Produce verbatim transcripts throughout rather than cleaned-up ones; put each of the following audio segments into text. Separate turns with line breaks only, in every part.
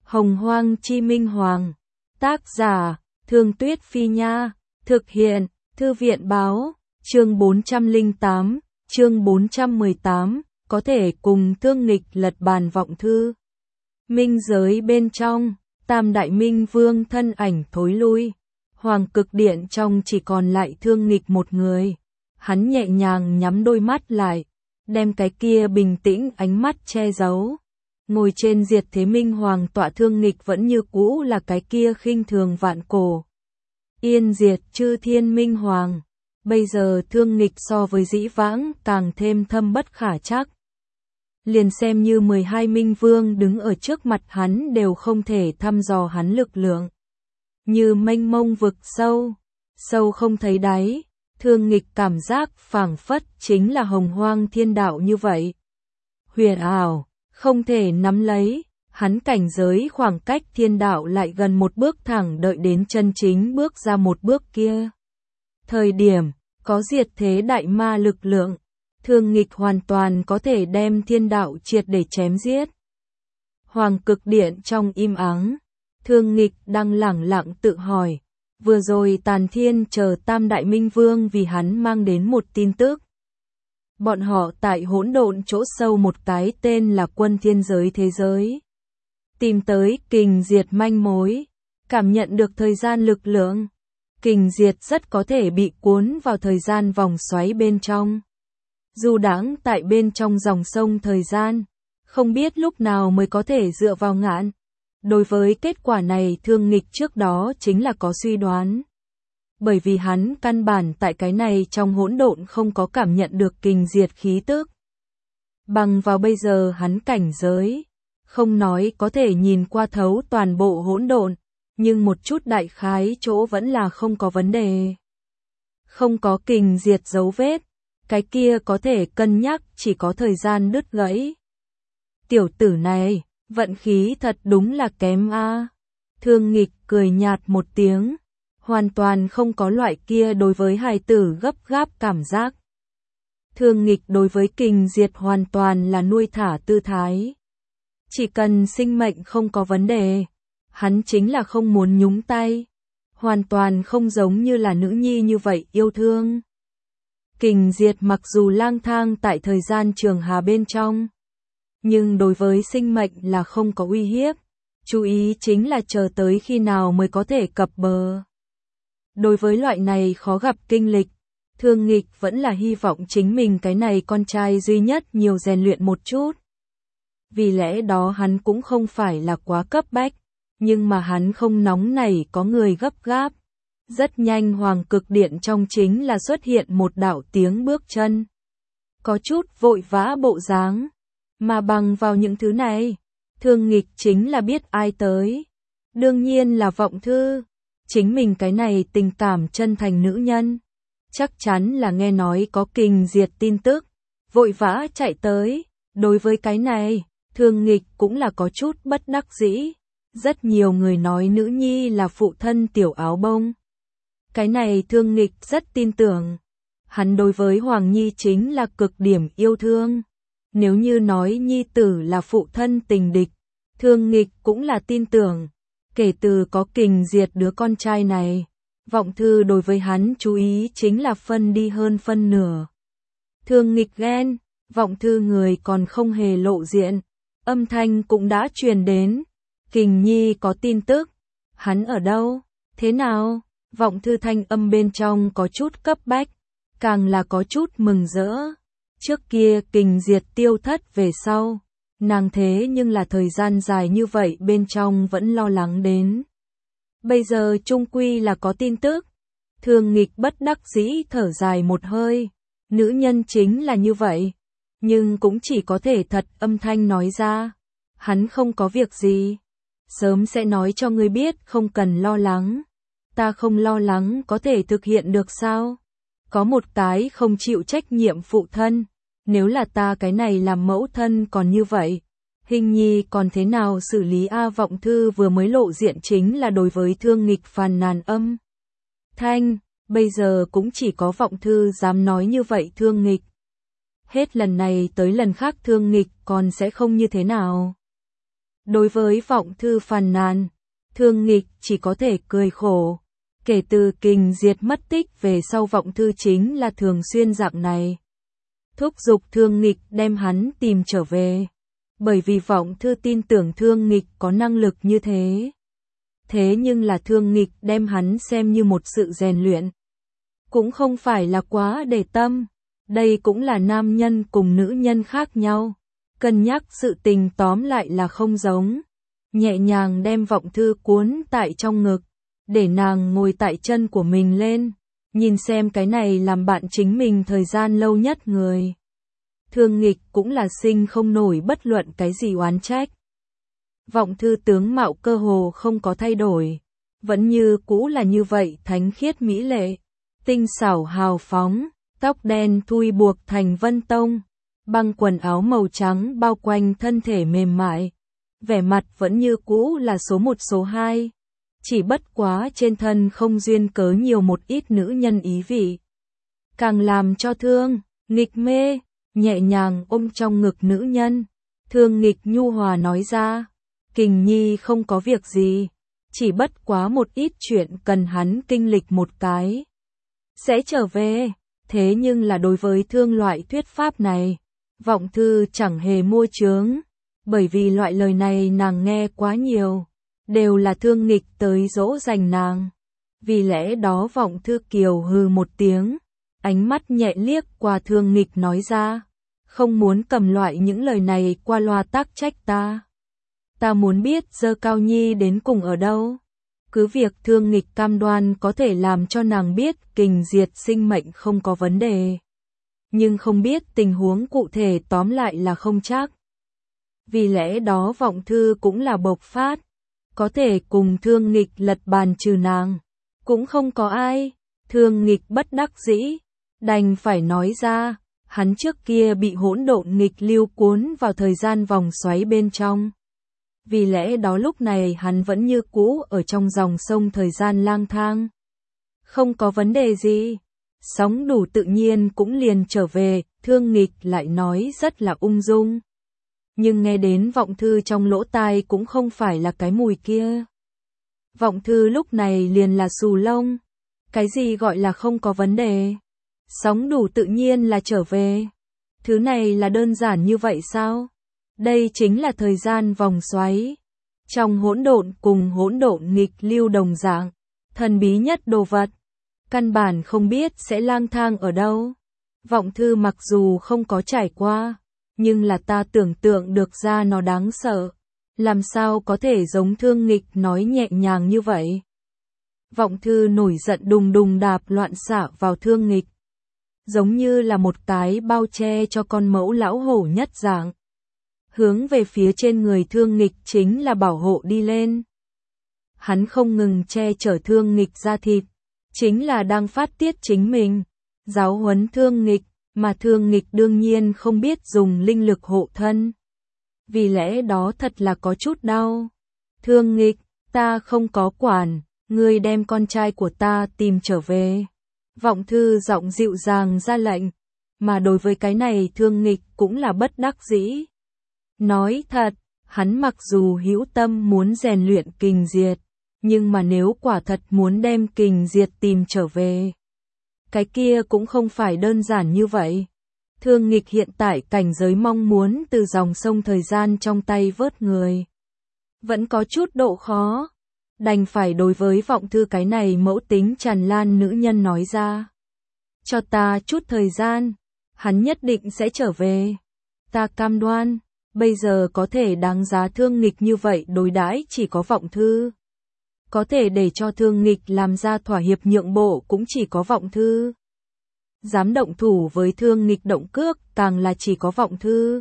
Hồng Hoang Chi Minh Hoàng. Tác giả, Thương Tuyết Phi Nha. Thực hiện, Thư viện Báo. Chương bốn trăm lẻ tám, chương bốn trăm mười tám, có thể cùng Thương Nghịch lật bàn vọng thư. Minh giới bên trong, Tam Đại Minh Vương thân ảnh thối lui. Hoàng Cực Điện trong chỉ còn lại Thương Nghịch một người. Hắn nhẹ nhàng nhắm đôi mắt lại, đem cái kia bình tĩnh ánh mắt che giấu. Ngồi trên Diệt Thế Minh Hoàng tọa Thương Nghịch vẫn như cũ là cái kia khinh thường vạn cổ. Yên diệt chư thiên Minh Hoàng. Bây giờ Thương Nghịch so với dĩ vãng càng thêm thâm bất khả trắc. Liền xem như mười hai Minh Vương đứng ở trước mặt hắn đều không thể thăm dò hắn lực lượng. Như mênh mông vực sâu, sâu không thấy đáy, Thương Nghịch cảm giác phảng phất chính là hồng hoang thiên đạo như vậy. Huyền ảo, không thể nắm lấy, hắn cảnh giới khoảng cách thiên đạo lại gần một bước thẳng đợi đến chân chính bước ra một bước kia. Thời điểm, có diệt thế đại ma lực lượng, Thương Nghịch hoàn toàn có thể đem thiên đạo triệt để chém giết. Hoàng Cực Điện trong im ắng, Thương Nghịch đang lẳng lặng tự hỏi, vừa rồi Tàn Thiên chờ Tam Đại Minh Vương vì hắn mang đến một tin tức. Bọn họ tại hỗn độn chỗ sâu một cái tên là Quân Thiên Giới thế giới. Tìm tới kình diệt manh mối, cảm nhận được thời gian lực lượng. Kình diệt rất có thể bị cuốn vào thời gian vòng xoáy bên trong. Dù đãng tại bên trong dòng sông thời gian, không biết lúc nào mới có thể dựa vào ngạn. Đối với kết quả này Thương Nghịch trước đó chính là có suy đoán. Bởi vì hắn căn bản tại cái này trong hỗn độn không có cảm nhận được kình diệt khí tức. Bằng vào bây giờ hắn cảnh giới, không nói có thể nhìn qua thấu toàn bộ hỗn độn, nhưng một chút đại khái chỗ vẫn là không có vấn đề. Không có kình diệt dấu vết, cái kia có thể cân nhắc chỉ có thời gian đứt gãy. Tiểu tử này, vận khí thật đúng là kém a. Thương Nghịch cười nhạt một tiếng, hoàn toàn không có loại kia đối với hài tử gấp gáp cảm giác. Thương Nghịch đối với kình diệt hoàn toàn là nuôi thả tư thái. Chỉ cần sinh mệnh không có vấn đề, hắn chính là không muốn nhúng tay. Hoàn toàn không giống như là nữ nhi như vậy yêu thương. Kình diệt mặc dù lang thang tại thời gian trường hà bên trong, nhưng đối với sinh mệnh là không có uy hiếp. Chú ý chính là chờ tới khi nào mới có thể cập bờ. Đối với loại này khó gặp kinh lịch, Thương Nghịch vẫn là hy vọng chính mình cái này con trai duy nhất nhiều rèn luyện một chút. Vì lẽ đó hắn cũng không phải là quá cấp bách, nhưng mà hắn không nóng nảy có người gấp gáp. Rất nhanh Hoàng Cực Điện trong chính là xuất hiện một đạo tiếng bước chân. Có chút vội vã bộ dáng, mà bằng vào những thứ này, Thương Nghịch chính là biết ai tới. Đương nhiên là Vọng Thư, chính mình cái này tình cảm chân thành nữ nhân. Chắc chắn là nghe nói có kình diệt tin tức, vội vã chạy tới. Đối với cái này, Thương Nghịch cũng là có chút bất đắc dĩ. Rất nhiều người nói nữ nhi là phụ thân tiểu áo bông. Cái này Thương Nghịch rất tin tưởng. Hắn đối với Hoàng Nhi chính là cực điểm yêu thương. Nếu như nói nhi tử là phụ thân tình địch, Thương Nghịch cũng là tin tưởng. Kể từ có kình diệt đứa con trai này, Vọng Thư đối với hắn chú ý chính là phân đi hơn phân nửa. Thương Nghịch ghen, Vọng Thư người còn không hề lộ diện, âm thanh cũng đã truyền đến. Kình Nhi có tin tức, hắn ở đâu, thế nào? Vọng Thư thanh âm bên trong có chút cấp bách, càng là có chút mừng rỡ. Trước kia kình diệt tiêu thất về sau, nàng thế nhưng là thời gian dài như vậy bên trong vẫn lo lắng đến. Bây giờ chung quy là có tin tức. Thương Nghịch bất đắc dĩ thở dài một hơi. Nữ nhân chính là như vậy, nhưng cũng chỉ có thể thật âm thanh nói ra. Hắn không có việc gì, sớm sẽ nói cho ngươi biết, không cần lo lắng. Ta không lo lắng có thể thực hiện được sao? Có một cái không chịu trách nhiệm phụ thân, nếu là ta cái này làm mẫu thân còn như vậy, Hình Nhi còn thế nào xử lý a? Vọng Thư vừa mới lộ diện chính là đối với Thương Nghịch phàn nàn âm thanh, bây giờ cũng chỉ có Vọng Thư dám nói như vậy Thương Nghịch. Hết lần này tới lần khác Thương Nghịch còn sẽ không như thế nào. Đối với Vọng Thư phàn nàn, Thương Nghịch chỉ có thể cười khổ. Kể từ Kình Diệt mất tích về sau Vọng Thư chính là thường xuyên dạng này. Thúc giục Thương Nghịch đem hắn tìm trở về. Bởi vì Vọng Thư tin tưởng Thương Nghịch có năng lực như thế. Thế nhưng là Thương Nghịch đem hắn xem như một sự rèn luyện. Cũng không phải là quá để tâm. Đây cũng là nam nhân cùng nữ nhân khác nhau. Cân nhắc sự tình tóm lại là không giống. Nhẹ nhàng đem Vọng Thư cuốn tại trong ngực. Để nàng ngồi tại chân của mình lên. Nhìn xem cái này làm bạn chính mình thời gian lâu nhất người. Thương Nghịch cũng là sinh không nổi bất luận cái gì oán trách. Vọng Thư tướng mạo cơ hồ không có thay đổi. Vẫn như cũ là như vậy thánh khiết mỹ lệ. Tinh xảo hào phóng. Tóc đen thui buộc thành vân tông. Băng quần áo màu trắng bao quanh thân thể mềm mại. Vẻ mặt vẫn như cũ là số một số hai. Chỉ bất quá trên thân không duyên cớ nhiều một ít nữ nhân ý vị. Càng làm cho Thương Nghịch mê, nhẹ nhàng ôm trong ngực nữ nhân. Thương Nghịch nhu hòa nói ra, Kình Nhi không có việc gì, chỉ bất quá một ít chuyện cần hắn kinh lịch một cái. Sẽ trở về, thế nhưng là đối với Thương loại thuyết pháp này, Vọng Thư chẳng hề mua chướng, bởi vì loại lời này nàng nghe quá nhiều. Đều là Thương Nghịch tới dỗ dành nàng. Vì lẽ đó Vọng Thư kiều hừ một tiếng, ánh mắt nhẹ liếc qua Thương Nghịch nói ra, không muốn cầm loại những lời này qua loa tác trách ta. Ta muốn biết Dơ Cao Nhi đến cùng ở đâu. Cứ việc Thương Nghịch cam đoan có thể làm cho nàng biết Kình Diệt sinh mệnh không có vấn đề. Nhưng không biết tình huống cụ thể tóm lại là không chắc. Vì lẽ đó Vọng Thư cũng là bộc phát. Có thể cùng Thương Nghịch lật bàn trừ nàng. Cũng không có ai. Thương Nghịch bất đắc dĩ. Đành phải nói ra. Hắn trước kia bị hỗn độn nghịch lưu cuốn vào thời gian vòng xoáy bên trong. Vì lẽ đó lúc này hắn vẫn như cũ ở trong dòng sông thời gian lang thang. Không có vấn đề gì. Sóng đủ tự nhiên cũng liền trở về. Thương Nghịch lại nói rất là ung dung. Nhưng nghe đến Vọng Thư trong lỗ tai cũng không phải là cái mùi kia. Vọng Thư lúc này liền là xù lông. Cái gì gọi là không có vấn đề? Sóng đủ tự nhiên là trở về. Thứ này là đơn giản như vậy sao? Đây chính là thời gian vòng xoáy. Trong hỗn độn cùng hỗn độn nghịch lưu đồng dạng. Thần bí nhất đồ vật. Căn bản không biết sẽ lang thang ở đâu. Vọng Thư mặc dù không có trải qua. Nhưng là ta tưởng tượng được ra nó đáng sợ. Làm sao có thể giống Thương Nghịch nói nhẹ nhàng như vậy? Vọng Thư nổi giận đùng đùng đạp loạn xạ vào Thương Nghịch. Giống như là một cái bao che cho con mẫu lão hổ nhất dạng. Hướng về phía trên người Thương Nghịch chính là bảo hộ đi lên. Hắn không ngừng che chở Thương Nghịch ra thịt. Chính là đang phát tiết chính mình. Giáo huấn Thương Nghịch. Mà Thương Nghịch đương nhiên không biết dùng linh lực hộ thân. Vì lẽ đó thật là có chút đau. Thương Nghịch, ta không có quản, ngươi đem con trai của ta tìm trở về. Vọng Thư giọng dịu dàng ra lệnh. Mà đối với cái này Thương Nghịch cũng là bất đắc dĩ. Nói thật, hắn mặc dù hữu tâm muốn rèn luyện Kình Diệt. Nhưng mà nếu quả thật muốn đem Kình Diệt tìm trở về. Cái kia cũng không phải đơn giản như vậy. Thương Nghịch hiện tại cảnh giới mong muốn từ dòng sông thời gian trong tay vớt người. Vẫn có chút độ khó. Đành phải đối với Vọng Thư cái này mẫu tính tràn lan nữ nhân nói ra. Cho ta chút thời gian. Hắn nhất định sẽ trở về. Ta cam đoan. Bây giờ có thể đáng giá Thương Nghịch như vậy đối đãi chỉ có Vọng Thư. Có thể để cho Thương Nghịch làm ra thỏa hiệp nhượng bộ cũng chỉ có Vọng Thư. Dám động thủ với Thương Nghịch động cước càng là chỉ có Vọng Thư.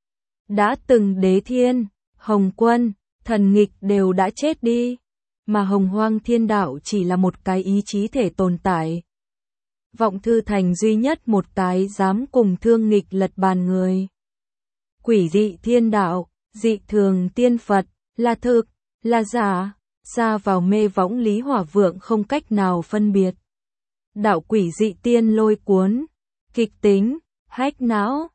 Đã từng Đế Thiên, Hồng Quân, Thần Nghịch đều đã chết đi. Mà Hồng Hoang Thiên Đạo chỉ là một cái ý chí thể tồn tại. Vọng Thư thành duy nhất một cái dám cùng Thương Nghịch lật bàn người. Quỷ dị thiên đạo, dị thường tiên Phật, là thực, là giả. Xa vào mê võng Lý Hỏa Vượng không cách nào phân biệt. Đạo quỷ dị tiên lôi cuốn, kịch tính, hách não,